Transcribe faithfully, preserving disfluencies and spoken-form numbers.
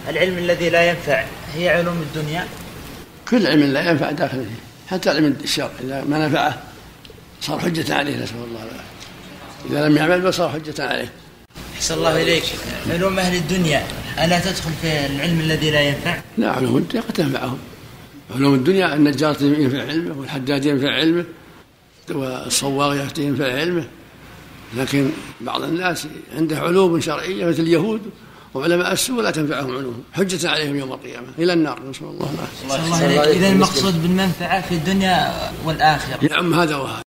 العلم الذي لا ينفع هي علوم الدنيا؟ كل علم لا ينفع داخل فيه، حتى علم الشرع إذا ما نفعه صار حجة عليه، نسأل الله العافية. إذا لم يعمل صار حجة عليه. أحسن الله إليك. علوم أهل الدنيا ألا تدخل في العلم الذي لا ينفع؟ لا، علوم الدنيا قد تنفعهم. علوم الدنيا النجار ينفع علمه، والحداد ينفع علمه، والصواغ ينفع علمه، لكن بعض الناس عنده علوم شرعية مثل اليهود وعلماء السوء لا تنفعهم علوم، حجة عليهم يوم القيامة إلى النار، نسأل الله العافية. إذا المقصود بالمنفعة في الدنيا والآخرة. نعم، هذا وهذا.